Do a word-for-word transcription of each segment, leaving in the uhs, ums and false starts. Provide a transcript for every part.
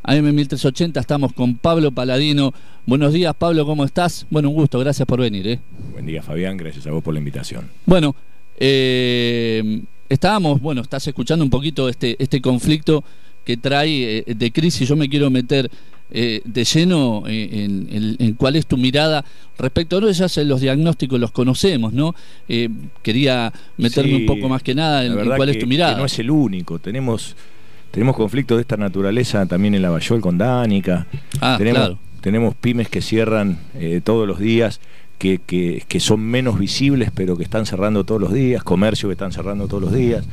A M mil trescientos ochenta, estamos con Pablo Paladino. Buenos días, Pablo, ¿cómo estás? Bueno, un gusto, gracias por venir. ¿eh? Buen día, Fabián, gracias a vos por la invitación. Bueno, eh, estábamos, bueno, estás escuchando un poquito este, este conflicto que trae eh, de crisis. Yo me quiero meter eh, de lleno en, en, en cuál es tu mirada respecto a no, ya sé, los diagnósticos los conocemos, ¿no? Eh, quería meterme sí, un poco más que nada en, en cuál que, es tu mirada. Que no es el único, tenemos... Tenemos conflictos de esta naturaleza también en Lavallol con Danica. Ah, tenemos, claro. tenemos pymes que cierran eh, todos los días, que, que, que son menos visibles, pero que están cerrando todos los días, comercios que están cerrando todos los días.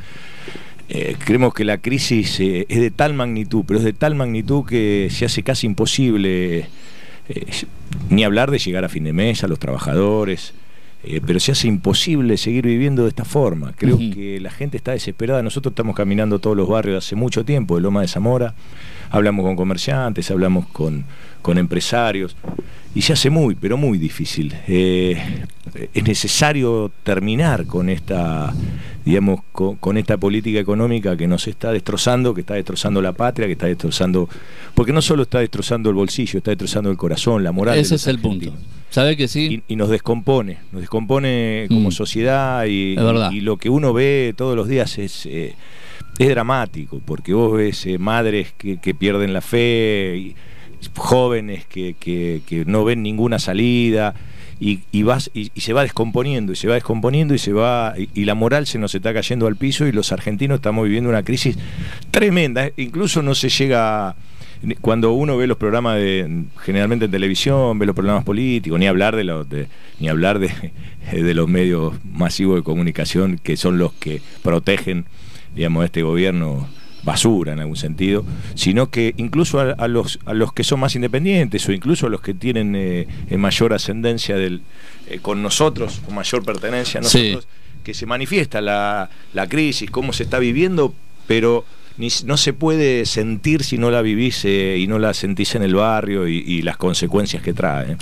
Eh, creemos que la crisis eh, es de tal magnitud, pero es de tal magnitud que se hace casi imposible eh, ni hablar de llegar a fin de mes a los trabajadores. Eh, pero se hace imposible seguir viviendo de esta forma. Creo uh-huh. que la gente está desesperada. Nosotros estamos caminando todos los barrios hace mucho tiempo, de Loma de Zamora, hablamos con comerciantes, hablamos con, con empresarios, y se hace muy, pero muy difícil. Eh, es necesario terminar con esta, digamos, con, con esta política económica que nos está destrozando, que está destrozando la patria, que está destrozando, porque no solo está destrozando el bolsillo, está destrozando el corazón, la moral. Ese es el punto. ¿Sabe que sí? Y, y nos descompone, nos descompone como mm. sociedad y, y, y lo que uno ve todos los días es, eh, es dramático, porque vos ves eh, madres que, que pierden la fe, y jóvenes que, que, que no ven ninguna salida y, y, vas, y, y se va descomponiendo, y se va descomponiendo y se va y, y la moral se nos está cayendo al piso y los argentinos estamos viviendo una crisis tremenda, incluso no se llega a... Cuando uno ve los programas de, generalmente en televisión, ve los programas políticos, ni hablar de los de, ni hablar de, de los medios masivos de comunicación que son los que protegen, digamos, a este gobierno basura en algún sentido, sino que incluso a, a los a los que son más independientes o incluso a los que tienen eh, mayor ascendencia del, eh, con nosotros, con mayor pertenencia a nosotros, sí. que se manifiesta la, la crisis, cómo se está viviendo, pero Ni, no se puede sentir si no la vivís eh, y no la sentís en el barrio y, y las consecuencias que trae.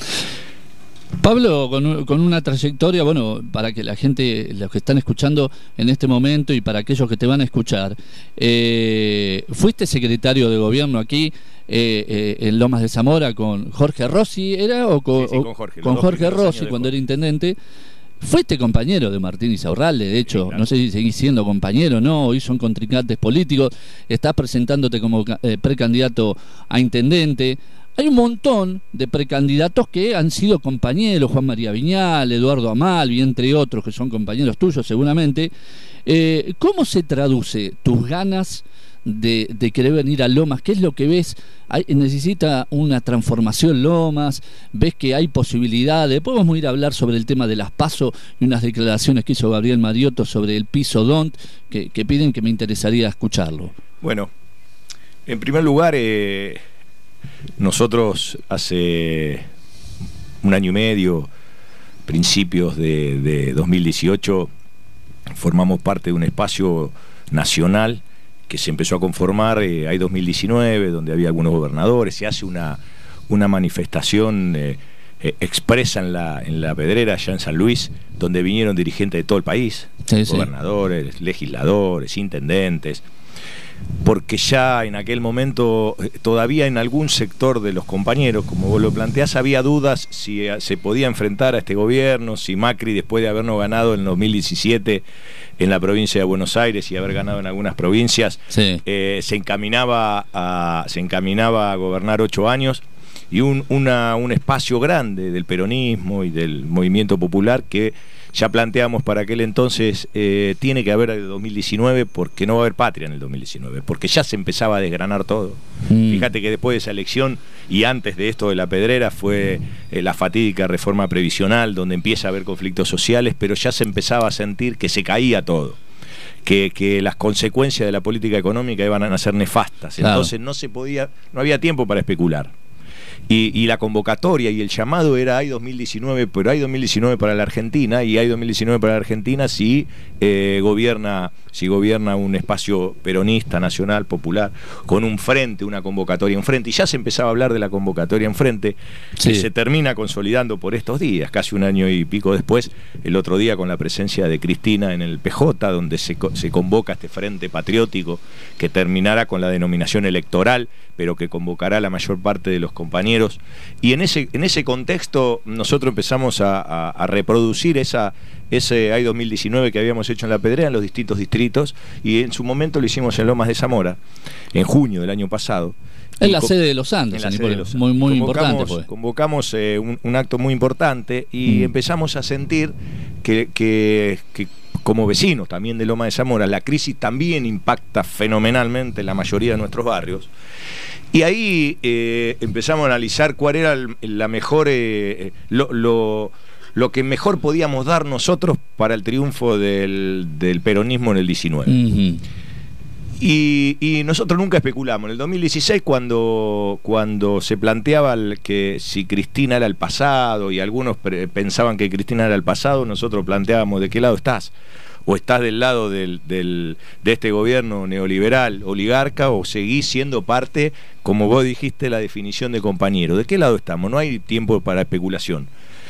Pablo, con, con una trayectoria, bueno, para que la gente, los que están escuchando en este momento y para aquellos que te van a escuchar, eh, fuiste secretario de gobierno aquí eh, eh, en Lomas de Zamora con Jorge Rossi, ¿era? O con, sí, sí, con Jorge, o, con Jorge Rossi cuando Jorge. era intendente. Fuiste compañero de Martín Insaurralde, de hecho, sí, claro. No sé si seguís siendo compañero, ¿no? Hoy son contrincantes políticos, estás presentándote como eh, precandidato a intendente. Hay un montón de precandidatos que han sido compañeros, Juan María Viñal, Eduardo Amalvi, entre otros que son compañeros tuyos seguramente. Eh, ¿Cómo se traduce tus ganas de, de querer venir a Lomas? ¿Qué es lo que ves? Hay, necesita una transformación Lomas, ves que hay posibilidades. Después vamos a ir a hablar sobre el tema de las PASO y unas declaraciones que hizo Gabriel Mariotto sobre el piso D O N T que, que piden, que me interesaría escucharlo. Bueno, en primer lugar, eh, nosotros hace un año y medio, principios de, de dos mil dieciocho, formamos parte de un espacio nacional que se empezó a conformar, eh, hay dos mil diecinueve, donde había algunos gobernadores, se hace una, una manifestación eh, eh, expresa en la, en la Pedrera, allá en San Luis, donde vinieron dirigentes de todo el país, sí, gobernadores, sí. legisladores, intendentes, porque ya en aquel momento, eh, todavía en algún sector de los compañeros, como vos lo planteás, había dudas si eh, se podía enfrentar a este gobierno, si Macri, después de habernos ganado en dos mil diecisiete en la provincia de Buenos Aires y haber ganado en algunas provincias, sí. eh, se encaminaba a, se encaminaba a gobernar ocho años, y un, una, un espacio grande del peronismo y del movimiento popular que ya planteamos para aquel entonces, eh, tiene que haber el dos mil diecinueve, porque no va a haber patria en el dos mil diecinueve, porque ya se empezaba a desgranar todo. Mm. Fíjate que después de esa elección y antes de esto de la Pedrera fue eh, la fatídica reforma previsional, donde empieza a haber conflictos sociales, pero ya se empezaba a sentir que se caía todo, que, que las consecuencias de la política económica iban a ser nefastas. Claro. Entonces no se podía, no había tiempo para especular. Y, y la convocatoria y el llamado era hay dos mil diecinueve, pero hay dos mil diecinueve para la Argentina, y hay dos mil diecinueve para la Argentina si eh, gobierna si gobierna un espacio peronista, nacional, popular, con un frente, una convocatoria en frente. Y ya se empezaba a hablar de la convocatoria en frente, sí, que se termina consolidando por estos días, casi un año y pico después, el otro día con la presencia de Cristina en el P J, donde se, se convoca este frente patriótico que terminará con la denominación electoral, pero que convocará a la mayor parte de los compañeros. Y en ese, en ese contexto nosotros empezamos a, a, a reproducir esa, ese A I dos mil diecinueve que habíamos hecho en La Pedrea, en los distintos distritos, y en su momento lo hicimos en Lomas de Zamora, en junio del año pasado. En la sede de los Andes, en la sede de los Andes. Muy, muy convocamos, importante. Pues. Convocamos eh, un, un acto muy importante y mm. empezamos a sentir que, que, que como vecinos también de Lomas de Zamora, la crisis también impacta fenomenalmente en la mayoría de nuestros barrios. Y ahí eh, empezamos a analizar cuál era el, la mejor, eh, lo, lo, lo que mejor podíamos dar nosotros para el triunfo del, del peronismo en el diecinueve. Uh-huh. Y, y nosotros nunca especulamos. En el dos mil dieciséis, cuando, cuando se planteaba el, que si Cristina era el pasado, y algunos pensaban que Cristina era el pasado, nosotros planteábamos de qué lado estás. O estás del lado del, del, de este gobierno neoliberal, oligarca, o seguís siendo parte, como vos dijiste, la definición de compañero. ¿De qué lado estamos? No hay tiempo para especulación.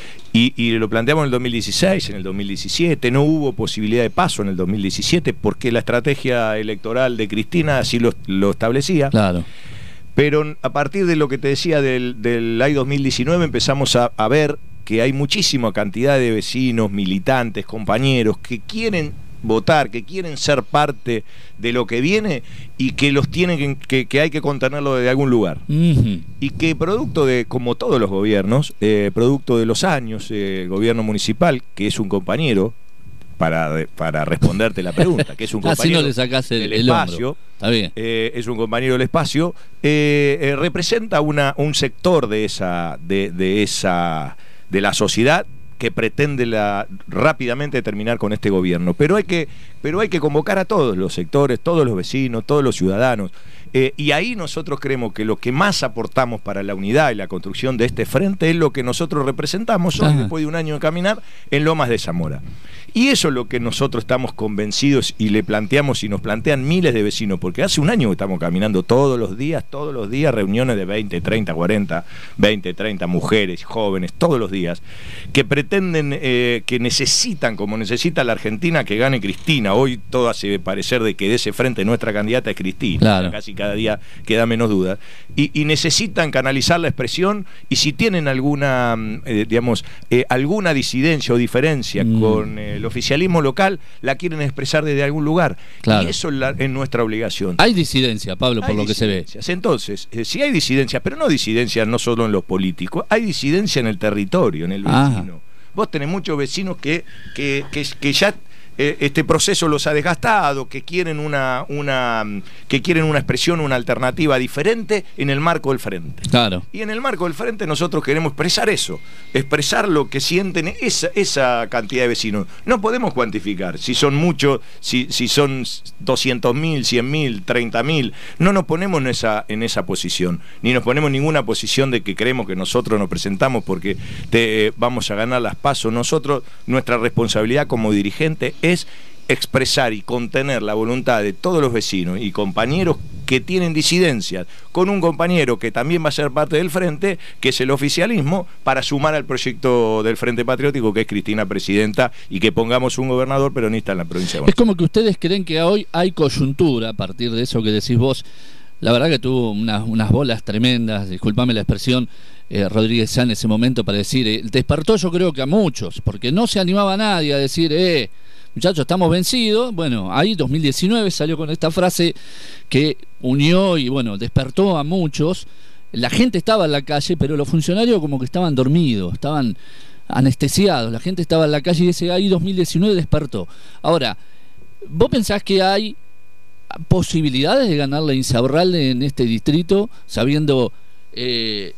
Y, y lo planteamos en el dos mil dieciséis, en el dos mil diecisiete, no hubo posibilidad de paso en el dos mil diecisiete porque la estrategia electoral de Cristina así lo, lo establecía. Claro. Pero a partir de lo que te decía del, del A I dos mil diecinueve empezamos a, a ver que hay muchísima cantidad de vecinos, militantes, compañeros que quieren votar, que quieren ser parte de lo que viene y que los tienen que, que hay que contenerlo de algún lugar. Uh-huh. Y que producto de, como todos los gobiernos, eh, producto de los años, eh, el gobierno municipal, que es un compañero, para, para responderte la pregunta, que es un compañero Así no le sacás el, del el espacio, Está bien. Eh, es un compañero del espacio, eh, eh, representa una, un sector de esa, de, de esa, de la sociedad que pretende la, rápidamente terminar con este gobierno. Pero hay que, pero hay que convocar a todos los sectores, todos los vecinos, todos los ciudadanos. Eh, y ahí nosotros creemos que lo que más aportamos para la unidad y la construcción de este frente es lo que nosotros representamos hoy, después de un año de caminar, en Lomas de Zamora. Y eso es lo que nosotros estamos convencidos y le planteamos y nos plantean miles de vecinos, porque hace un año que estamos caminando todos los días, todos los días, reuniones de veinte, treinta, cuarenta, veinte, treinta mujeres, jóvenes, todos los días, que pretenden, eh, que necesitan, como necesita la Argentina, que gane Cristina. Hoy todo hace parecer de que de ese frente nuestra candidata es Cristina, claro. Casi cada día queda menos duda. Y, y necesitan canalizar la expresión, y si tienen alguna, eh, digamos, eh, alguna disidencia o diferencia mm. con eh, el oficialismo local, la quieren expresar desde algún lugar. Claro. Y eso es, la, es nuestra obligación. Hay disidencia, Pablo, por hay lo que se ve. Entonces, eh, si hay disidencia, pero no disidencia no solo en los políticos, hay disidencia en el territorio, en el vecino. Ah. Vos tenés muchos vecinos que, que, que, que ya eh, este proceso los ha desgastado, que quieren una, una, que quieren una expresión, una alternativa diferente en el marco del frente. Claro. Y en el marco del frente nosotros queremos expresar eso, expresar lo que sienten esa, esa cantidad de vecinos. No podemos cuantificar si son muchos, si, si son doscientos mil, cien mil, treinta mil. No nos ponemos en esa, en esa posición, ni nos ponemos en ninguna posición de que creemos que nosotros nos presentamos porque te, eh, vamos a ganar las pasos. Nosotros, nuestra responsabilidad como dirigente es expresar y contener la voluntad de todos los vecinos y compañeros que tienen disidencias, con un compañero que también va a ser parte del frente, que es el oficialismo, para sumar al proyecto del Frente Patriótico, que es Cristina presidenta, y que pongamos un gobernador peronista en la provincia de Buenos Aires. Es como que ustedes creen que hoy hay coyuntura a partir de eso que decís vos. La verdad que tuvo unas, unas bolas tremendas, discúlpame la expresión, eh, Rodríguez Sá en ese momento para decir, eh, despertó yo creo que a muchos, porque no se animaba a nadie a decir, eh, muchachos, estamos vencidos. Bueno, ahí dos mil diecinueve salió con esta frase que unió y bueno, despertó a muchos. La gente estaba en la calle, pero los funcionarios como que estaban dormidos, estaban anestesiados. La gente estaba en la calle y ese ahí dos mil diecinueve despertó. Ahora, ¿vos pensás que hay posibilidades de ganarle a Insaurralde en este distrito, sabiendo eh,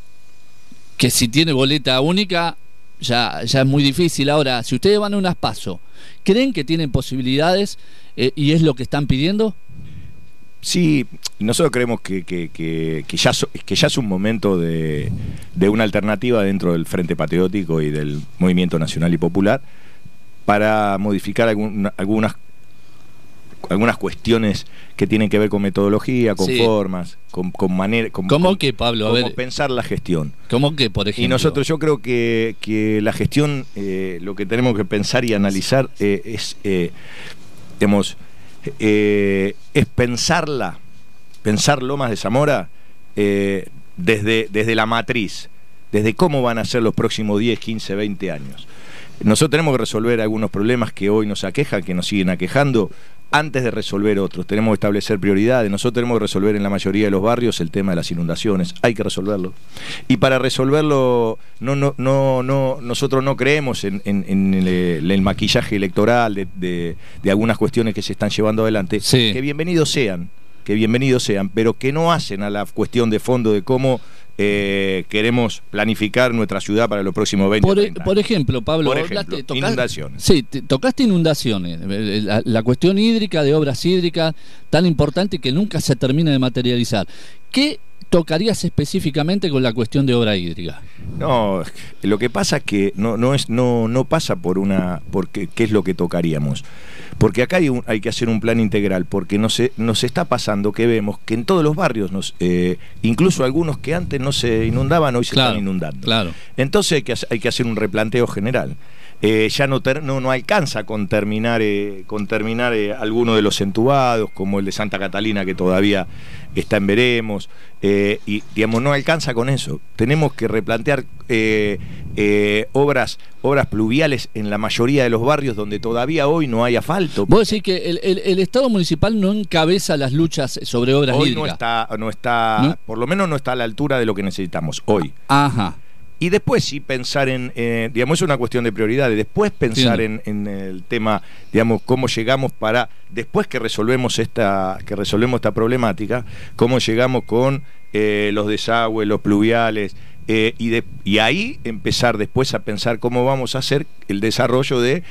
que si tiene boleta única ya, ya es muy difícil? Ahora, si ustedes van a unas PASO, ¿creen que tienen posibilidades eh, y es lo que están pidiendo? Sí, nosotros creemos que, que, que, que, ya, so, que ya es un momento de, de una alternativa dentro del Frente Patriótico y del Movimiento Nacional y Popular para modificar algún, algunas, algunas cuestiones que tienen que ver con metodología, con sí. formas, con, con manera... Con, ¿Cómo con, que, Pablo? A cómo ver, pensar la gestión. ¿Cómo que, por ejemplo? Y nosotros yo creo que, que la gestión, eh, lo que tenemos que pensar y analizar eh, es, eh, digamos... Eh, es pensarla, pensar Lomas de Zamora eh, desde, desde la matriz, desde cómo van a ser los próximos diez, quince, veinte años. Nosotros tenemos que resolver algunos problemas que hoy nos aquejan, que nos siguen aquejando, antes de resolver otros. Tenemos que establecer prioridades. Nosotros tenemos que resolver en la mayoría de los barrios el tema de las inundaciones. Hay que resolverlo. Y para resolverlo, no, no, no, no, nosotros no creemos en, en, en el, el maquillaje electoral de, de, de algunas cuestiones que se están llevando adelante. Sí. Que bienvenidos sean, que bienvenidos sean, pero que no hacen a la cuestión de fondo de cómo Eh, queremos planificar nuestra ciudad para los próximos veinte por, treinta años. Por ejemplo, Pablo, por ejemplo, hablaste, inundaciones. Sí, te, tocaste inundaciones, la, la cuestión hídrica, de obras hídricas, tan importante que nunca se termina de materializar. ¿Qué tocarías específicamente con la cuestión de obra hídrica? No, lo que pasa es que no, no, es, no, no pasa por una... porque ¿qué es lo que tocaríamos? Porque acá hay, un, hay que hacer un plan integral, porque nos, nos está pasando que vemos que en todos los barrios, nos, eh, incluso algunos que antes no se inundaban, hoy se claro, están inundando. Claro. Entonces hay que, hay que hacer un replanteo general. Eh, ya no, ter, no, no alcanza con terminar, eh, con terminar eh, alguno de los entubados, como el de Santa Catalina, que todavía está en veremos, eh, y digamos, no alcanza con eso. Tenemos que replantear eh, eh, obras, obras pluviales en la mayoría de los barrios donde todavía hoy no hay asfalto. Vos decís que el, el, el Estado municipal no encabeza las luchas sobre obras hoy hídricas. No está, no está, ¿no? Por lo menos no está a la altura de lo que necesitamos hoy. Ajá. Y después sí pensar en, eh, digamos, es una cuestión de prioridades, después pensar en, en el tema, digamos, cómo llegamos para, después que resolvemos esta, que resolvemos esta problemática, cómo llegamos con eh, los desagües, los pluviales, eh, y, de, y ahí empezar después a pensar cómo vamos a hacer el desarrollo de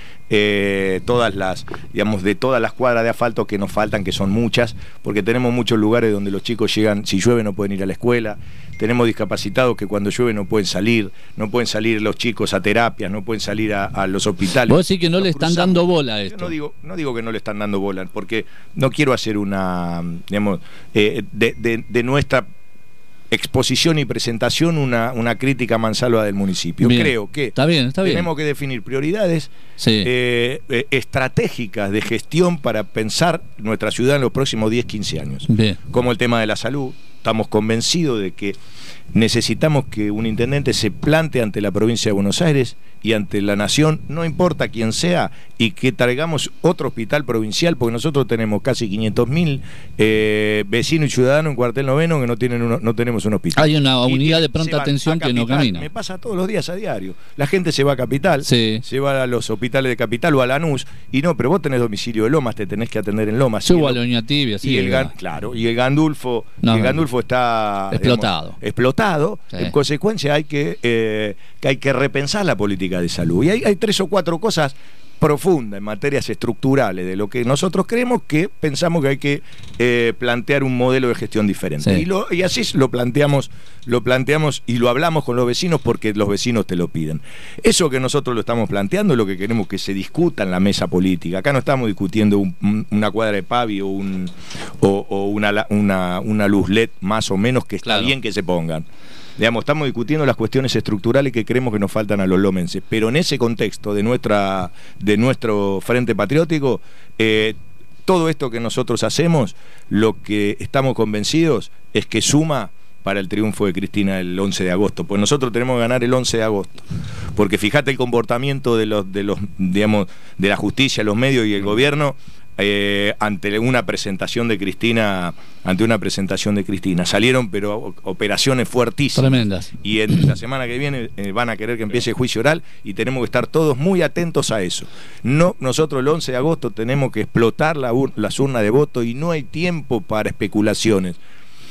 eh, todas las, digamos, de todas las cuadras de asfalto que nos faltan, que son muchas, porque tenemos muchos lugares donde los chicos llegan, si llueve no pueden ir a la escuela. Tenemos discapacitados que cuando llueve no pueden salir, no pueden salir los chicos a terapias, no pueden salir a, a los hospitales. Vos decís que no le están cruzamos. dando bola a esto. Yo no digo, no digo que no le están dando bola, porque no quiero hacer una, digamos, eh, de, de, de nuestra exposición y presentación una, una crítica mansalva del municipio. Bien. Creo que está bien, está bien. tenemos que definir prioridades sí. eh, eh, estratégicas de gestión para pensar nuestra ciudad en los próximos diez, quince años. Bien. Como el tema de la salud. Estamos convencidos de que necesitamos que un intendente se plante ante la provincia de Buenos Aires y ante la nación, no importa quién sea, y que traigamos otro hospital provincial, porque nosotros tenemos casi quinientos mil eh, vecinos y ciudadanos en Cuartel Noveno que no tienen uno, no tenemos un hospital. Hay una unidad y de pronta atención que no camina. Me pasa todos los días a diario. La gente se va a Capital, sí. se va a los hospitales de Capital o a Lanús, y no, pero vos tenés domicilio de Lomas, te tenés que atender en Lomas. Subo a la Doña Tibia, sí. Y el Gan, claro, y el Gandulfo, no, el Gandulfo está explotado. Digamos, explotado. Sí. En consecuencia hay que, eh, que hay que repensar la política de salud. Y hay, hay tres o cuatro cosas profundas en materias estructurales de lo que nosotros creemos, que pensamos que hay que eh, plantear un modelo de gestión diferente. Sí. Y, lo, y así lo planteamos, lo planteamos y lo hablamos con los vecinos porque los vecinos te lo piden. Eso que nosotros lo estamos planteando es lo que queremos que se discuta en la mesa política. Acá no estamos discutiendo un, una cuadra de Pavi o, un, o, o una, una, una luz L E D más o menos, que está claro. bien que se pongan. Digamos, estamos discutiendo las cuestiones estructurales que creemos que nos faltan a los lomenses, pero en ese contexto de nuestra de nuestro Frente Patriótico, eh, todo esto que nosotros hacemos, lo que estamos convencidos es que suma para el triunfo de Cristina el once de agosto, pues nosotros tenemos que ganar el once de agosto, porque fíjate el comportamiento de los de los digamos de la justicia, los medios y el gobierno. Eh, ante una presentación de Cristina, ante una presentación de Cristina, salieron pero operaciones fuertísimas. Tremendas. Y en la semana que viene eh, van a querer que empiece el juicio oral y tenemos que estar todos muy atentos a eso. No, nosotros el once de agosto tenemos que explotar la ur las urnas de voto y no hay tiempo para especulaciones.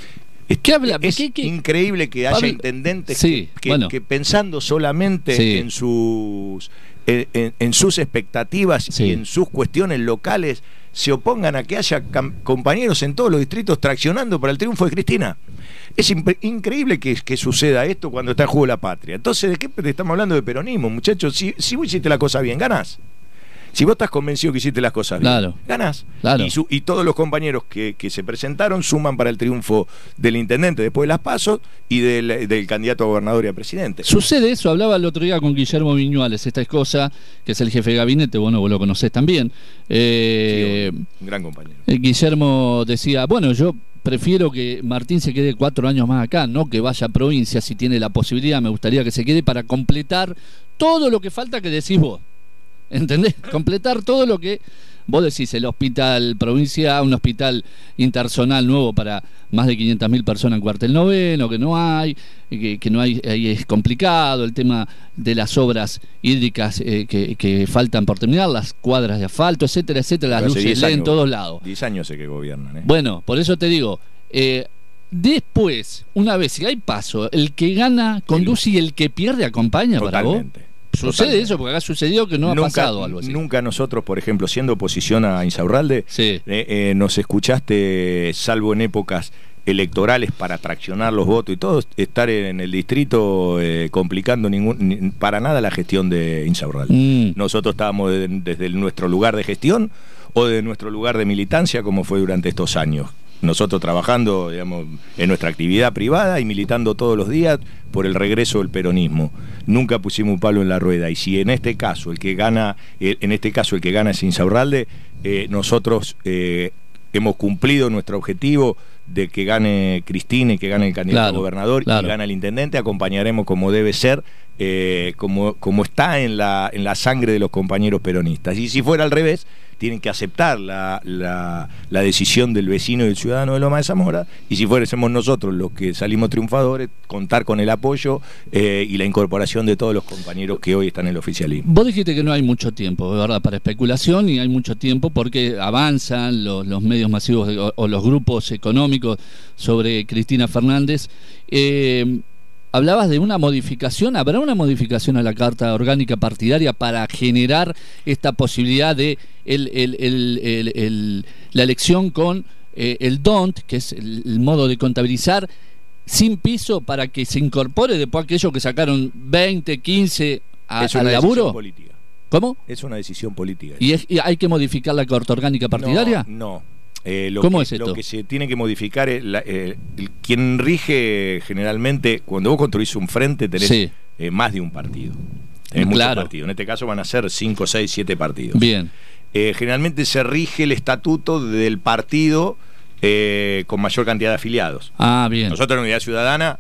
Es, ¿Qué habla? es ¿Qué, qué? increíble que haya Pablo, intendentes sí, que, que, bueno. que pensando solamente sí. en sus en, en, en sus expectativas sí. y en sus cuestiones locales se opongan a que haya compañeros en todos los distritos traccionando para el triunfo de Cristina. Es increíble que, que suceda esto cuando está en juego la patria. Entonces, ¿de qué estamos hablando? De peronismo, muchachos? Si, si vos hiciste la cosa bien, ganás. Si vos estás convencido que hiciste las cosas bien, claro. ganás. Claro. Y, su, y todos los compañeros que, que se presentaron suman para el triunfo del intendente después de las pasos y del, del candidato a gobernador y a presidente. Sucede eso, hablaba el otro día con Guillermo Viñuales, esta es cosa, que es el jefe de gabinete, bueno, vos lo conocés también. Eh, sí, un gran compañero. Guillermo decía, bueno, yo prefiero que Martín se quede cuatro años más acá, no que vaya a provincia si tiene la posibilidad, me gustaría que se quede para completar todo lo que falta que decís vos. ¿Entendés? Completar todo lo que vos decís, el hospital provincial, un hospital interzonal nuevo para más de quinientas mil personas en Cuartel Noveno, que no hay, que, que no hay, ahí es complicado, el tema de las obras hídricas eh, que, que faltan por terminar, las cuadras de asfalto, etcétera, etcétera, las luces L E D en todos lados. diez años sé que gobiernan. ¿eh? Bueno, por eso te digo, eh, después, una vez si hay paso, el que gana conduce y el que pierde acompaña. Totalmente. Para vos. ¿Sucede Totalmente. Eso? Porque acá sucedió que no nunca, ha pasado algo así. Nunca nosotros, por ejemplo, siendo oposición a Insaurralde, sí. eh, eh, nos escuchaste, salvo en épocas electorales para traccionar los votos y todo, estar en el distrito eh, complicando ningún, ni, para nada la gestión de Insaurralde. Mm. Nosotros estábamos de, desde el, nuestro lugar de gestión o de nuestro lugar de militancia, como fue durante estos años. Nosotros trabajando, digamos, en nuestra actividad privada y militando todos los días por el regreso del peronismo. Nunca pusimos un palo en la rueda. Y si en este caso el que gana, en este caso el que gana es Insaurralde, eh, nosotros eh, hemos cumplido nuestro objetivo de que gane Cristina y que gane el candidato claro, a gobernador claro. y gane el intendente. Acompañaremos como debe ser, eh, como, como está en la, en la sangre de los compañeros peronistas. Y si fuera al revés, tienen que aceptar la, la, la decisión del vecino y del ciudadano de Loma de Zamora, y si fuésemos nosotros los que salimos triunfadores, contar con el apoyo eh, y la incorporación de todos los compañeros que hoy están en el oficialismo. Vos dijiste que no hay mucho tiempo, ¿verdad?, para especulación, y hay mucho tiempo porque avanzan los, los medios masivos de, o, o los grupos económicos sobre Cristina Fernández. Eh, Hablabas de una modificación. ¿Habrá una modificación a la Carta Orgánica Partidaria para generar esta posibilidad de el, el, el, el, el, la elección con eh, el D O N T, que es el, el modo de contabilizar, sin piso, para que se incorpore después aquellos que sacaron veinte, quince a, es una al laburo? Política. ¿Cómo? Es una decisión política. ¿Y, es, y hay que modificar la Carta Orgánica Partidaria? No, no. Eh, lo ¿Cómo que, es esto? Lo que se tiene que modificar es la, eh, el, quien rige generalmente, cuando vos construís un frente tenés sí. eh, más de un partido. Tenés claro. muchos partidos. En este caso van a ser cinco, seis, siete partidos. Bien. Eh, generalmente se rige el estatuto del partido eh, con mayor cantidad de afiliados. Ah, bien. Nosotros en Unidad Ciudadana,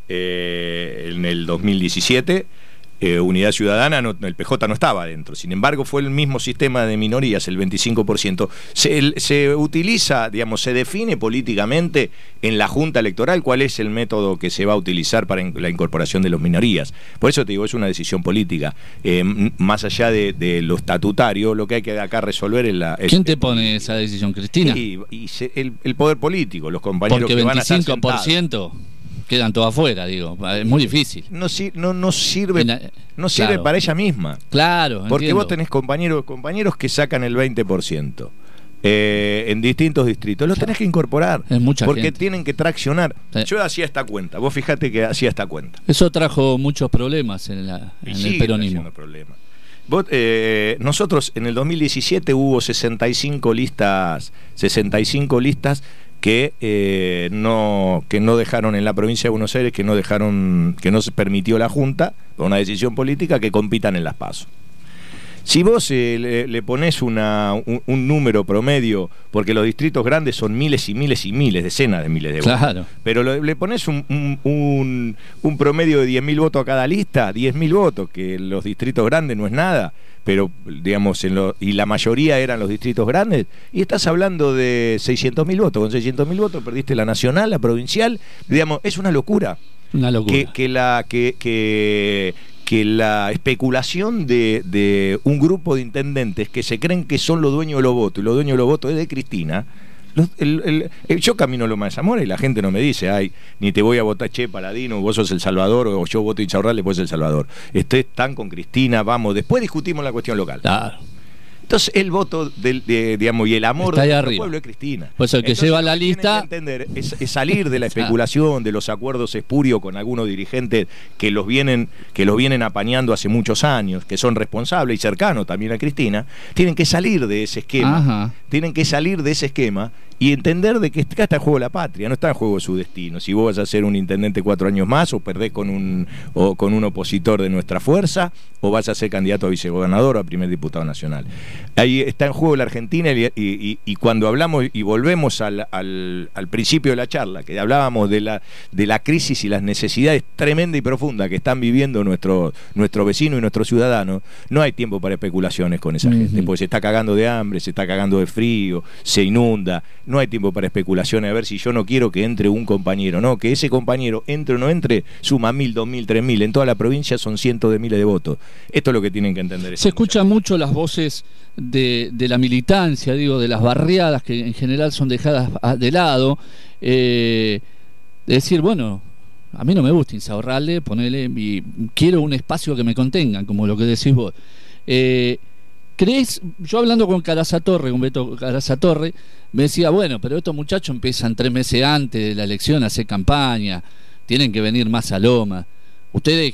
eh, en el dos mil diecisiete, Eh, Unidad Ciudadana, no, el P J no estaba dentro. Sin embargo, fue el mismo sistema de minorías, el veinticinco por ciento. Se, el, se utiliza, digamos, se define políticamente en la Junta Electoral cuál es el método que se va a utilizar para in, la incorporación de las minorías. Por eso te digo, es una decisión política. Eh, más allá de, de lo estatutario, lo que hay que acá resolver es la... Es, ¿Quién te pone esa decisión, Cristina? Y, y se, el, el poder político, los compañeros Porque que van a estar veinticinco por ciento quedan todos afuera, digo, es muy difícil. No, no, no sirve, la, no sirve claro. para ella misma. Claro, porque entiendo. vos tenés compañeros, compañeros que sacan el veinte por ciento eh, en distintos distritos. Los tenés que incorporar. Es mucha porque gente. tienen que traccionar. Sí. Yo hacía esta cuenta, vos fijate que hacía esta cuenta. Eso trajo muchos problemas en, la, en el peronismo. Vos, eh, nosotros en el dos mil diecisiete hubo sesenta y cinco listas, sesenta y cinco listas que eh, no que no dejaron en la provincia de Buenos Aires, que no dejaron, que no se permitió la Junta, por una decisión política, que compitan en las PASO. Si vos eh, le, le ponés una, un, un número promedio, porque los distritos grandes son miles y miles y miles, decenas de miles de votos, claro. pero lo, le ponés un, un, un, un promedio de diez mil votos a cada lista, diez mil votos, que en los distritos grandes no es nada, pero digamos, en lo, y la mayoría eran los distritos grandes, y estás hablando de seiscientos mil votos. Con seiscientos mil votos perdiste la nacional, la provincial, digamos, es una locura. Una locura. Que, que la... que, que que la especulación de, de un grupo de intendentes que se creen que son los dueños de los votos, y los dueños de los votos es de Cristina, Los, el, el, el, yo camino Loma de Zamora y la gente no me dice, ay, ni te voy a votar, che, Paladino, vos sos El Salvador, o yo voto Insaurralde, vos sos El Salvador. Ustedes están con Cristina, vamos, después discutimos la cuestión local. Claro. Entonces el voto del, de, digamos, y el amor del pueblo es Cristina. Pues el que Entonces, lleva la lo que lista. tienen que entender es, es salir de la especulación, de los acuerdos espurios con algunos dirigentes que los vienen, que los vienen apañando hace muchos años, que son responsables y cercanos también a Cristina. Tienen que salir de ese esquema. Ajá. Tienen que salir de ese esquema y entender de que acá está en juego la patria, no está en juego su destino. Si vos vas a ser un intendente cuatro años más, o perdés con un, o con un opositor de nuestra fuerza, o vas a ser candidato a vicegobernador o a primer diputado nacional. Ahí está en juego la Argentina y, y, y cuando hablamos y volvemos al, al, al principio de la charla, que hablábamos de la, de la crisis y las necesidades tremendas y profundas que están viviendo nuestros nuestro vecinos y nuestros ciudadanos, no hay tiempo para especulaciones con esa uh-huh. gente, porque se está cagando de hambre, se está cagando de frío, se inunda. No hay tiempo para especulaciones, a ver si yo no quiero que entre un compañero, no, que ese compañero entre o no entre, suma mil, dos mil, tres mil, en toda la provincia son cientos de miles de votos. Esto es lo que tienen que entender. Se escuchan mucho las voces de, de la militancia, digo, de las barriadas que en general son dejadas de lado, eh, de decir, bueno, a mí no me gusta Insaurralde, ponele, y quiero un espacio que me contengan, como lo que decís vos. Eh, ¿Crees? Yo hablando con Carazatorre, con Beto Carazatorre, me decía, bueno, pero estos muchachos empiezan tres meses antes de la elección a hacer campaña, tienen que venir más a Loma. Ustedes...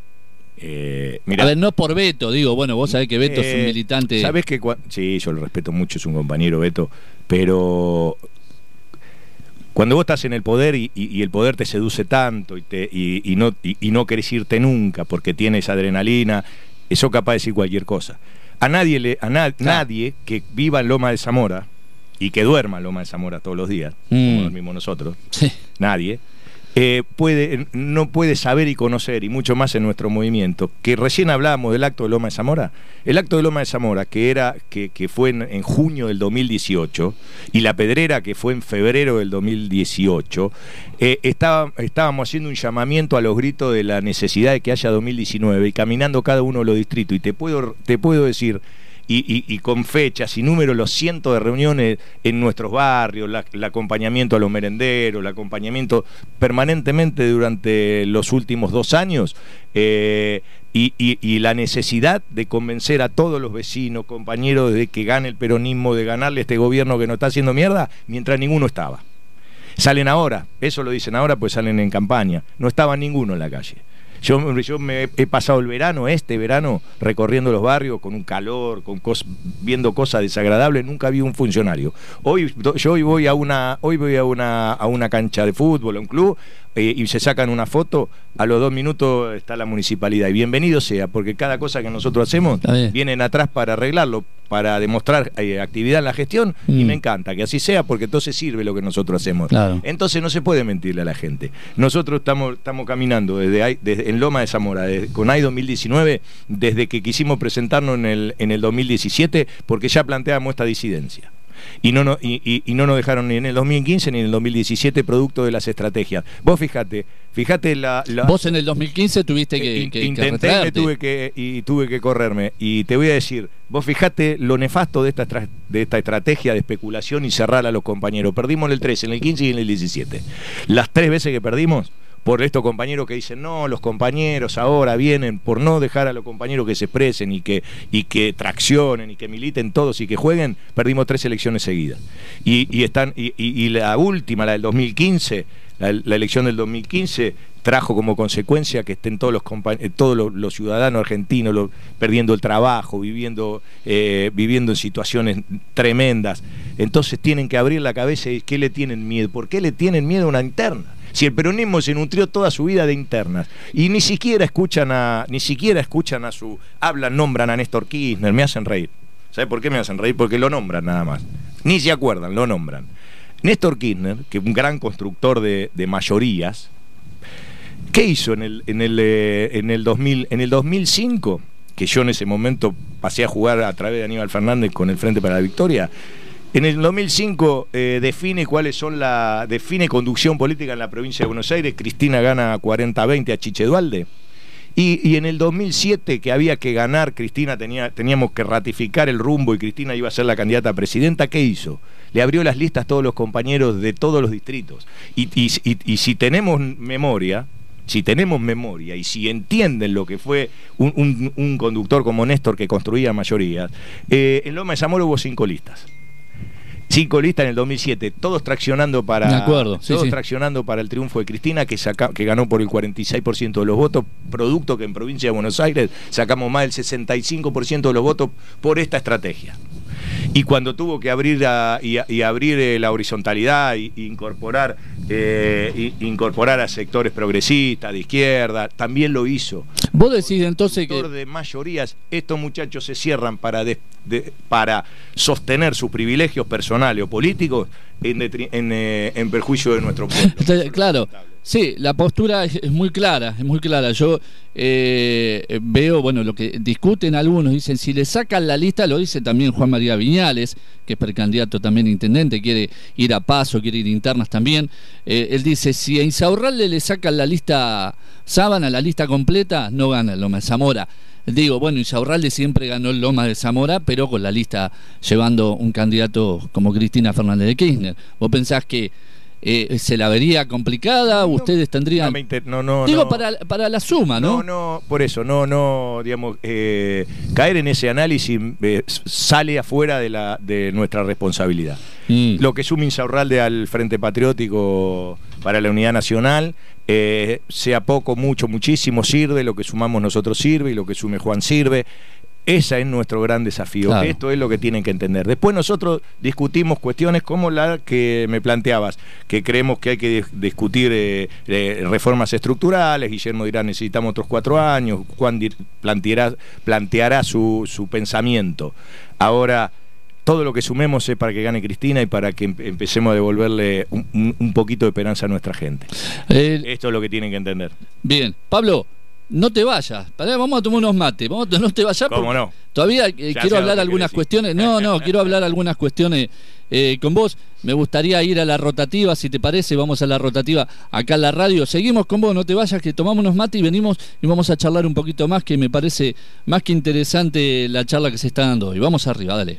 Eh, mirá, a ver, no por Beto, digo, bueno, vos sabés que Beto eh, es un militante... ¿Sabés que sí, yo lo respeto mucho, es un compañero Beto, pero... Cuando vos estás en el poder y, y, y el poder te seduce tanto y, te, y, y, no, y, y no querés irte nunca porque tienes adrenalina, eso capaz de decir cualquier cosa. A nadie, le, a na, claro. nadie que viva en Loma de Zamora y que duerma en Loma de Zamora todos los días, mm. como dormimos nosotros, sí. nadie, eh, puede, no puede saber y conocer, y mucho más en nuestro movimiento, que recién hablábamos del acto de Loma de Zamora. El acto de Loma de Zamora, que, era, que, que fue en, en junio del dos mil dieciocho, y la Pedrera, que fue en febrero del dos mil dieciocho, eh, estaba, estábamos haciendo un llamamiento a los gritos de la necesidad de que haya dos mil diecinueve, y caminando cada uno de los distritos, y te puedo, te puedo decir... Y, y, y con fechas y números, los cientos de reuniones en nuestros barrios, la, el acompañamiento a los merenderos, el acompañamiento permanentemente durante los últimos dos años, eh, y, y, y la necesidad de convencer a todos los vecinos, compañeros, de que gane el peronismo, de ganarle a este gobierno que no está haciendo mierda, mientras ninguno estaba. Salen ahora, eso lo dicen ahora, pues salen en campaña, no estaba ninguno en la calle. Yo, yo me he pasado el verano, este verano, recorriendo los barrios con un calor, con cos, viendo cosas desagradables, nunca vi un funcionario. Hoy yo hoy voy a una, hoy voy a una, a una cancha de fútbol, a un club, eh, y se sacan una foto, a los dos minutos está la municipalidad. Y bienvenido sea, porque cada cosa que nosotros hacemos vienen atrás para arreglarlo, para demostrar eh, actividad en la gestión, mm. y me encanta que así sea, porque entonces sirve lo que nosotros hacemos. Claro. Entonces no se puede mentirle a la gente. Nosotros estamos, estamos caminando desde, desde en Loma de Zamora, desde, con A I dos mil diecinueve, desde que quisimos presentarnos en el, en el dos mil diecisiete, porque ya planteábamos esta disidencia. Y no, no, y, y, y no nos dejaron ni en el dos mil quince ni en el dos mil diecisiete, producto de las estrategias. Vos fíjate, fíjate la, la... Vos en el dos mil quince tuviste que, que, intenté, que me tuve que y tuve que correrme. Y te voy a decir, vos fíjate lo nefasto de esta, de esta estrategia de especulación y cerrar a los compañeros. Perdimos en el trece, en el quince y en el diecisiete. Las tres veces que perdimos, por estos compañeros que dicen, no, los compañeros ahora vienen, por no dejar a los compañeros que se expresen y que, y que traccionen y que militen todos y que jueguen, perdimos tres elecciones seguidas. Y, y, están, y, y, y la última, la del dos mil quince, la, la elección del dos mil quince, trajo como consecuencia que estén todos los, todos los, los ciudadanos argentinos los, perdiendo el trabajo, viviendo, eh, viviendo en situaciones tremendas. Entonces tienen que abrir la cabeza y ¿qué le tienen miedo? ¿Por qué le tienen miedo a una interna? Si el peronismo se nutrió toda su vida de internas y ni siquiera escuchan a, ni siquiera escuchan a su, hablan, nombran a Néstor Kirchner, me hacen reír. ¿Sabe por qué me hacen reír? Porque lo nombran nada más. Ni se acuerdan, lo nombran. Néstor Kirchner, que es un gran constructor de, de mayorías, ¿qué hizo en el, en el, eh, en el dos mil, en el dos mil cinco? Que yo en ese momento pasé a jugar a través de Aníbal Fernández con el Frente para la Victoria. En el dos mil cinco eh, define cuáles son la define conducción política en la provincia de Buenos Aires. Cristina gana cuarenta a veinte a Chiche Duhalde. Y, y en el dos mil siete, que había que ganar, Cristina tenía, teníamos que ratificar el rumbo y Cristina iba a ser la candidata a presidenta, ¿qué hizo? le abrió las listas a todos los compañeros de todos los distritos. Y, y, y, y si tenemos memoria, si tenemos memoria y si entienden lo que fue un, un, un conductor como Néstor que construía mayorías, eh, en Loma de Zamora hubo cinco listas. Cinco listas en el dos mil siete, todos traccionando para de acuerdo, sí, todos sí. traccionando para el triunfo de Cristina, que saca, que ganó por el cuarenta y seis por ciento de los votos, producto que en provincia de Buenos Aires sacamos más del sesenta y cinco por ciento de los votos por esta estrategia. Y cuando tuvo que abrir a, y, y abrir eh, la horizontalidad e incorporar eh, y, incorporar a sectores progresistas, de izquierda, también lo hizo. Vos decís entonces que de mayorías, estos muchachos se cierran para de, de, para sostener sus privilegios personales o políticos en, de, en, eh, en perjuicio de nuestro pueblo. Claro. Sí, la postura es, es muy clara, es muy clara. Yo eh, veo, bueno, lo que discuten algunos, dicen, si le sacan la lista, lo dice también Juan María Viñales, que es precandidato también a intendente, quiere ir a Paso, quiere ir internas también. Eh, él dice, si a Insaurralde le sacan la lista Sábana, la lista completa, no gana el Loma de Zamora. Digo, bueno, Insaurralde siempre ganó el Loma de Zamora, pero con la lista llevando un candidato como Cristina Fernández de Kirchner. ¿Vos pensás que Eh, se la vería complicada? No, ustedes tendrían no, inter... no, no, digo no. para, para la suma, ¿no? No, no, por eso, no, no, digamos, eh, caer en ese análisis eh, sale afuera de, la, de nuestra responsabilidad. Mm. Lo que suma Insaurralde al Frente Patriótico para la Unidad Nacional, eh, sea poco, mucho, muchísimo, sirve, lo que sumamos nosotros sirve y lo que sume Juan sirve. Ese es nuestro gran desafío, claro. Esto es lo que tienen que entender. Después nosotros discutimos cuestiones como la que me planteabas, que creemos que hay que discutir eh, eh, reformas estructurales. Guillermo dirá, necesitamos otros cuatro años, Juan planteará, planteará su, su pensamiento. Ahora, todo lo que sumemos es para que gane Cristina y para que empecemos a devolverle un, un, un poquito de esperanza a nuestra gente. Eh, Esto es lo que tienen que entender. Bien, Pablo, no te vayas, pará, vamos a tomar unos mates, vamos, no te vayas. ¿Cómo no? Todavía eh, quiero hablar algunas cuestiones, no, no, quiero hablar algunas cuestiones eh, con vos. Me gustaría ir a la rotativa, si te parece, vamos a la rotativa acá en la radio. Seguimos con vos, no te vayas, que tomamos unos mates y venimos y vamos a charlar un poquito más, que me parece más que interesante la charla que se está dando hoy. Vamos arriba, dale.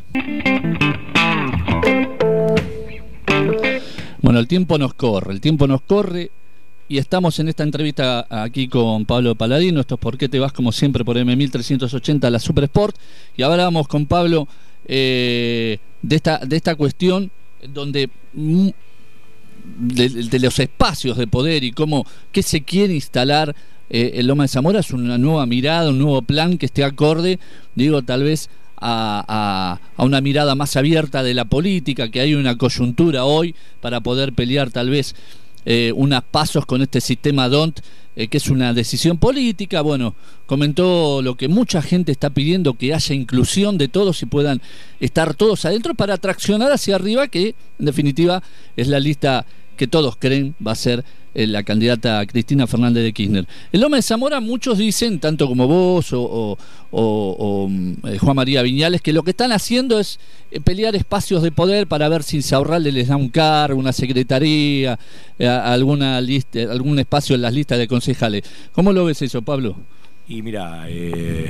Bueno, el tiempo nos corre, el tiempo nos corre. Y estamos en esta entrevista aquí con Pablo Paladino. Esto es ¿Por qué te vas? Como siempre por M mil trescientos ochenta, la Super Sport. Y ahora vamos con Pablo eh, de, esta, de esta cuestión donde mm, de, de los espacios de poder y cómo qué se quiere instalar eh, en Loma de Zamora. Es una nueva mirada, un nuevo plan que esté acorde, digo, tal vez a, a, a una mirada más abierta de la política, que hay una coyuntura hoy para poder pelear tal vez Eh, unos pasos con este sistema D O N T, eh, que es una decisión política. Bueno, comentó lo que mucha gente está pidiendo, que haya inclusión de todos y puedan estar todos adentro para traccionar hacia arriba, que en definitiva es la lista que todos creen va a ser eh, la candidata Cristina Fernández de Kirchner. El Loma de Zamora, muchos dicen, tanto como vos o, o, o, o eh, Juan María Viñales, que lo que están haciendo es eh, pelear espacios de poder para ver si Insaurralde les da un cargo, una secretaría, eh, alguna lista, algún espacio en las listas de concejales. ¿Cómo lo ves eso, Pablo? Y mira, eh,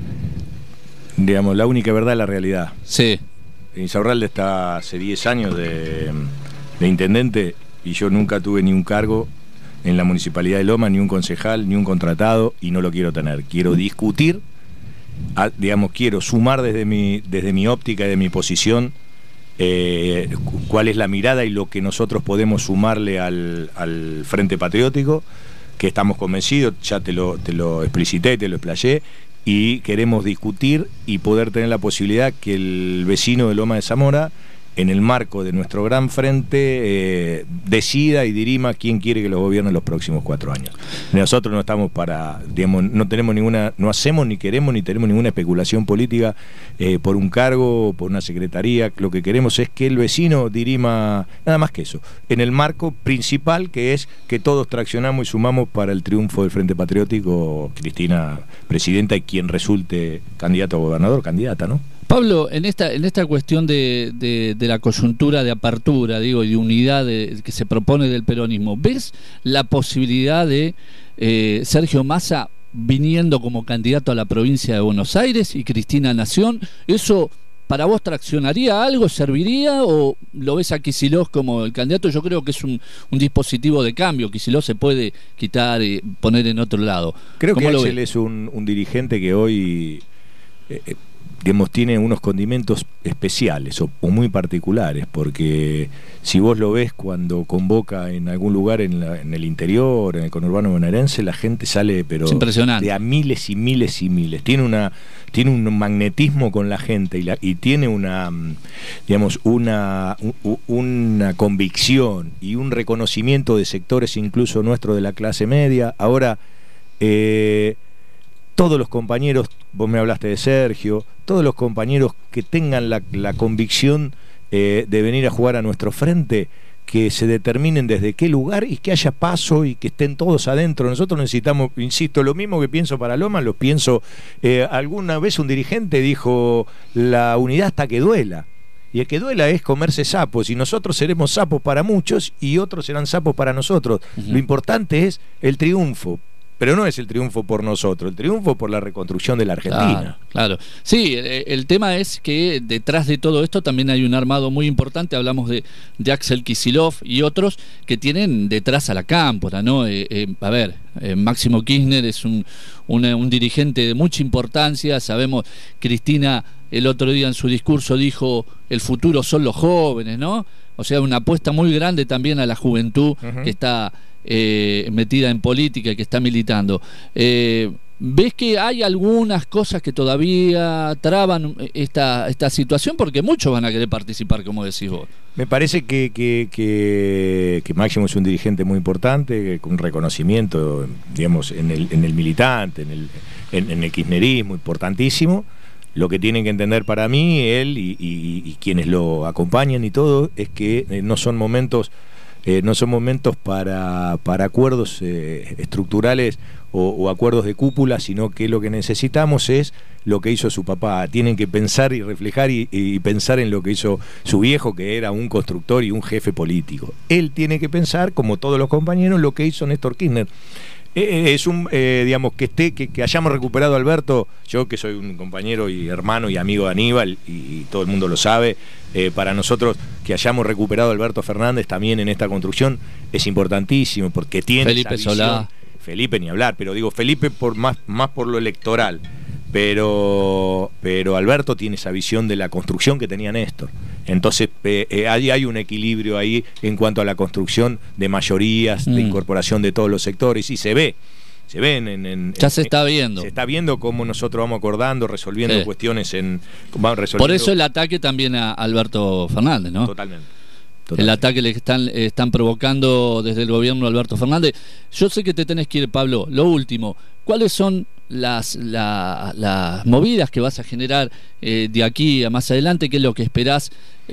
digamos, la única verdad es la realidad. Sí. Insaurralde está hace diez años de, de intendente y yo nunca tuve ni un cargo en la Municipalidad de Loma, ni un concejal, ni un contratado, y no lo quiero tener. Quiero discutir, a, digamos, quiero sumar desde mi, desde mi óptica y de mi posición eh, cuál es la mirada y lo que nosotros podemos sumarle al, al Frente Patriótico, que estamos convencidos, ya te lo, te lo explicité, te lo explayé, y queremos discutir y poder tener la posibilidad que el vecino de Loma de Zamora, en el marco de nuestro gran frente, eh, decida y dirima quién quiere que los gobierne los próximos cuatro años. Nosotros no estamos para, digamos, no tenemos ninguna, no hacemos ni queremos ni tenemos ninguna especulación política eh, por un cargo, por una secretaría. Lo que queremos es que el vecino dirima, nada más que eso, en el marco principal, que es que todos traccionamos y sumamos para el triunfo del Frente Patriótico, Cristina presidenta, y quien resulte candidato a gobernador, candidata, ¿no? Pablo, en esta en esta cuestión de, de, de la coyuntura de apertura, digo, y de unidad de, que se propone del peronismo, ¿ves la posibilidad de eh, Sergio Massa viniendo como candidato a la provincia de Buenos Aires y Cristina Nación? ¿Eso ¿para vos traccionaría algo? ¿Serviría? ¿O lo ves a Kicillof como el candidato? Yo creo que es un, un dispositivo de cambio. Kicillof se puede quitar y poner en otro lado. Creo que Axel es un, un dirigente que hoy eh, digamos, tiene unos condimentos especiales o, o muy particulares, porque si vos lo ves cuando convoca en algún lugar en, la, en el interior, en el conurbano bonaerense, la gente sale pero de a miles y miles y miles. Tiene una tiene un magnetismo con la gente y, la, y tiene una digamos una un, una convicción y un reconocimiento de sectores incluso nuestros de la clase media. Ahora eh, todos los compañeros, vos me hablaste de Sergio, todos los compañeros que tengan la, la convicción eh, de venir a jugar a nuestro frente, que se determinen desde qué lugar y que haya paso y que estén todos adentro. Nosotros necesitamos, insisto, lo mismo que pienso para Loma, lo pienso, eh, alguna vez un dirigente dijo, la unidad hasta que duela. Y el que duela es comerse sapos, y nosotros seremos sapos para muchos y otros serán sapos para nosotros. Uh-huh. Lo importante es el triunfo. Pero no es el triunfo por nosotros, el triunfo por la reconstrucción de la Argentina. Claro, claro. Sí, el, el tema es que detrás de todo esto también hay un armado muy importante. Hablamos de, de Axel Kicillof y otros que tienen detrás a la cámpora, ¿no? Eh, eh, a ver, eh, Máximo Kirchner es un, una, un dirigente de mucha importancia. Sabemos, Cristina el otro día en su discurso dijo, el futuro son los jóvenes, ¿no? O sea, una apuesta muy grande también a la juventud uh-huh. que está... Eh, metida en política y que está militando. Eh, ¿Ves que hay algunas cosas que todavía traban esta, esta situación? Porque muchos van a querer participar, como decís vos. Me parece que, que, que, que Máximo es un dirigente muy importante, con un reconocimiento, digamos, en el, en el militante, en el, en, en el kirchnerismo, importantísimo. Lo que tienen que entender para mí, él y, y, y quienes lo acompañan y todo, es que eh, no son momentos Eh, no son momentos para, para acuerdos eh, estructurales o, o acuerdos de cúpula, sino que lo que necesitamos es lo que hizo su papá. Tienen que pensar y reflejar y, y pensar en lo que hizo su viejo, que era un constructor y un jefe político. Él tiene que pensar, como todos los compañeros, lo que hizo Néstor Kirchner. Eh, es un, eh, digamos, que esté, que, que hayamos recuperado a Alberto, yo que soy un compañero y hermano y amigo de Aníbal, y, y todo el mundo lo sabe, eh, para nosotros que hayamos recuperado a Alberto Fernández también en esta construcción es importantísimo, porque tiene Felipe esa visión. Solá. Felipe ni hablar, pero digo Felipe por más, más por lo electoral, pero, pero Alberto tiene esa visión de la construcción que tenía Néstor. Entonces eh, eh, hay, hay un equilibrio ahí en cuanto a la construcción de mayorías, mm. de incorporación de todos los sectores, y se ve, se ven en, en ya en, se está viendo. Se está viendo cómo nosotros vamos acordando, resolviendo sí. cuestiones en vamos resolviendo. Por eso el ataque también a Alberto Fernández, ¿no? Totalmente. Totalmente. El ataque que están, están provocando desde el gobierno Alberto Fernández. Yo sé que te tenés que ir, Pablo. Lo último, ¿cuáles son las, la, las movidas que vas a generar eh, de aquí a más adelante? ¿Qué es lo que esperás?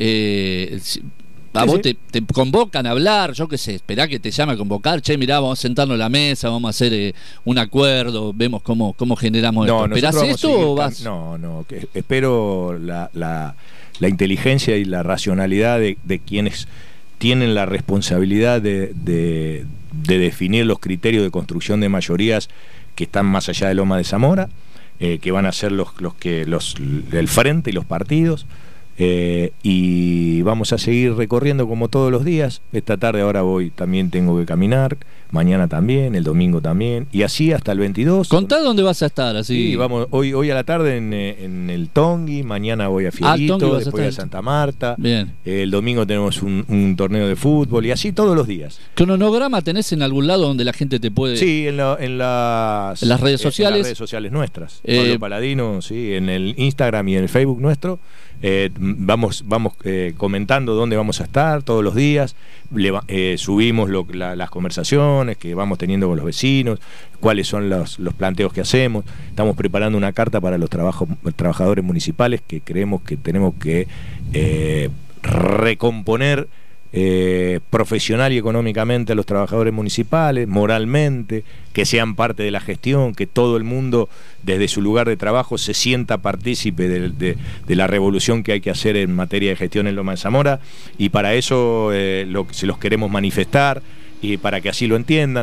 Eh, a sí, vos sí. Te, te convocan a hablar, yo qué sé, esperá que te llame a convocar. Che, mirá, vamos a sentarnos a la mesa, vamos a hacer eh, un acuerdo, vemos cómo, cómo generamos no, esto. ¿Esperás esto o vas? No, no, que espero la... la... la inteligencia y la racionalidad de, de quienes tienen la responsabilidad de, de, de definir los criterios de construcción de mayorías que están más allá de Loma de Zamora, eh, que van a ser los, los que los el frente y los partidos, eh, y vamos a seguir recorriendo como todos los días. Esta tarde ahora voy, también tengo que caminar, mañana también, el domingo también, y así hasta el veintidós. Contá dónde vas a estar, así. Sí, vamos, hoy, hoy a la tarde en, en el Tongui, mañana voy a Fierito, ah, después a, a Santa Marta. Bien. El domingo tenemos un, un torneo de fútbol, y así todos los días. ¿Cronograma tenés en algún lado donde la gente te puede...? Sí, en, la, en, las, ¿En las redes sociales? En las redes sociales nuestras. Eh, Pablo Paladino, sí, en el Instagram y en el Facebook nuestro. Eh, vamos vamos eh, comentando dónde vamos a estar todos los días, Le, eh, subimos lo, la, las conversaciones que vamos teniendo con los vecinos, cuáles son los, los planteos que hacemos. Estamos preparando una carta para los trabajo, trabajadores municipales, que creemos que tenemos que eh, recomponer eh, profesional y económicamente a los trabajadores municipales, moralmente, que sean parte de la gestión, que todo el mundo desde su lugar de trabajo se sienta partícipe de, de, de la revolución que hay que hacer en materia de gestión en Loma de Zamora, y para eso eh, lo, se los queremos manifestar y para que así lo entiendan.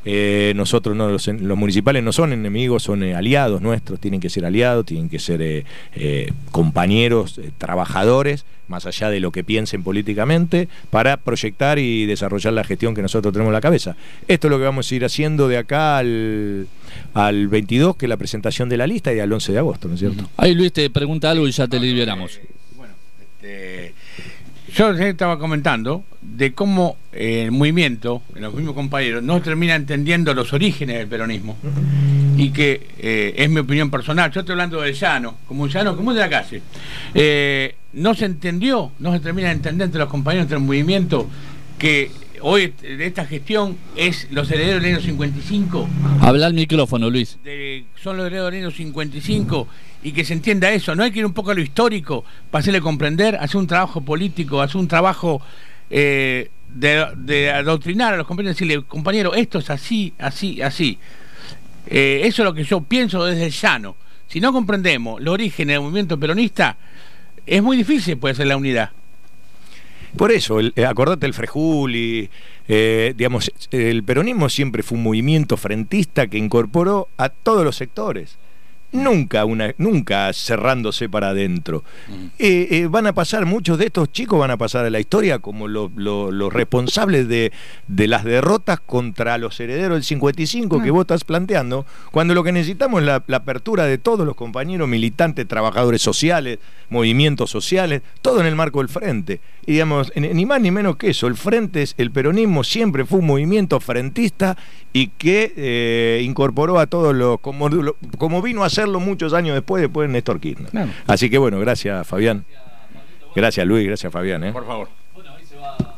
Eh, nosotros no, los, los municipales no son enemigos, son eh, aliados nuestros, tienen que ser aliados, tienen que ser eh, eh, compañeros, eh, trabajadores, más allá de lo que piensen políticamente, para proyectar y desarrollar la gestión que nosotros tenemos en la cabeza. Esto es lo que vamos a ir haciendo de acá al, al veintidós, que es la presentación de la lista, y al once de agosto, ¿no es cierto? Ahí Luis te pregunta algo y ya te liberamos. Eh, bueno, este, yo estaba comentando de cómo eh, el movimiento, los mismos compañeros, no termina entendiendo los orígenes del peronismo, y que eh, es mi opinión personal. Yo estoy hablando del llano, como un llano, como de la calle. Eh, no se entendió, no se termina de entender entre los compañeros del movimiento que hoy esta gestión es los herederos del año cincuenta y cinco. Habla al micrófono, Luis. De, son los herederos del año cincuenta y cinco, y que se entienda eso. No hay que ir un poco a lo histórico para hacerle comprender, hacer un trabajo político, hacer un trabajo eh, de, de adoctrinar a los compañeros, decirle, compañero, esto es así, así, así. Eh, eso es lo que yo pienso desde el llano. Si no comprendemos los orígenes del movimiento peronista, es muy difícil puede ser la unidad. Por eso, el, acordate el Frejuli, eh, digamos, el peronismo siempre fue un movimiento frentista que incorporó a todos los sectores. Nunca, una, nunca cerrándose para adentro. Uh-huh. eh, eh, van a pasar, muchos de estos chicos van a pasar a la historia como los lo, lo responsables de, de las derrotas contra los herederos del cincuenta y cinco, uh-huh, que vos estás planteando, cuando lo que necesitamos es la, la apertura de todos los compañeros militantes, trabajadores sociales, movimientos sociales, todo en el marco del frente. Y digamos, ni más ni menos que eso, el frente, es, el peronismo siempre fue un movimiento frentista y que eh, incorporó a todos los, como, como vino a hacerlo muchos años después, después de Néstor Kirchner. Claro. Así que bueno, gracias Fabián. Gracias Luis, gracias Fabián. ¿eh? Por favor. Bueno, ahí se va.